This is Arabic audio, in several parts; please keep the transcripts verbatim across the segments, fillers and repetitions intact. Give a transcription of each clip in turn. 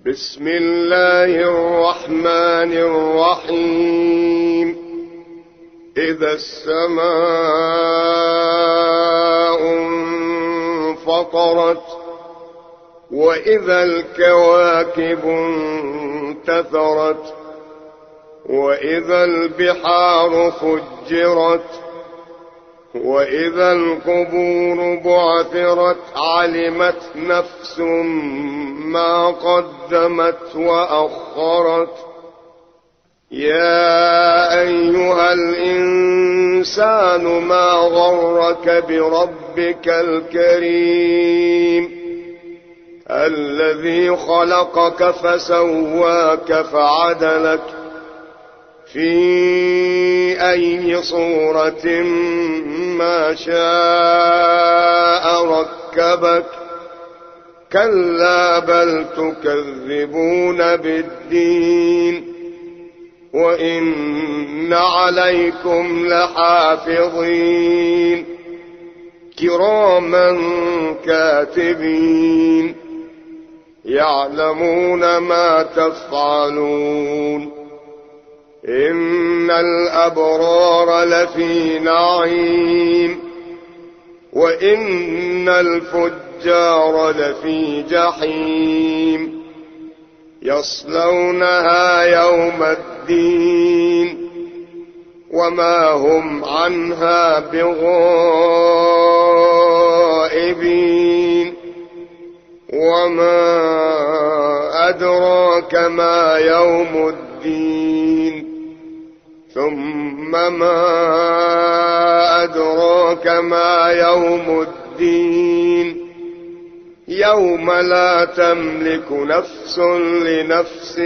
بسم الله الرحمن الرحيم. إذا السماء انفطرت وإذا الكواكب انتثرت وإذا البحار فجرت وإذا القبور بعثرت علمت نفس ما قدمت وأخرت. يا أيها الإنسان ما غرك بربك الكريم الذي خلقك فسواك فعدلك في أي صورة ما شاء ركبك. كلا بل تكذبون بالدين وإن عليكم لحافظين كراما كاتبين يعلمون ما تفعلون. إن الأبرار لفي نعيم وإن الفجار لفي جحيم يصلونها يوم الدين وما هم عنها بغائبين. وما أدراك ما يوم الدين ثم ما أدراك ما يوم الدين يوم لا تملك نفس لنفس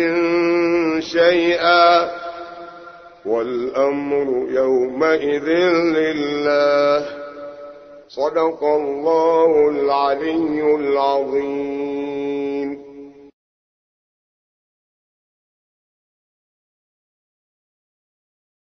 شيئا والأمر يومئذ لله. صدق الله العلي العظيم.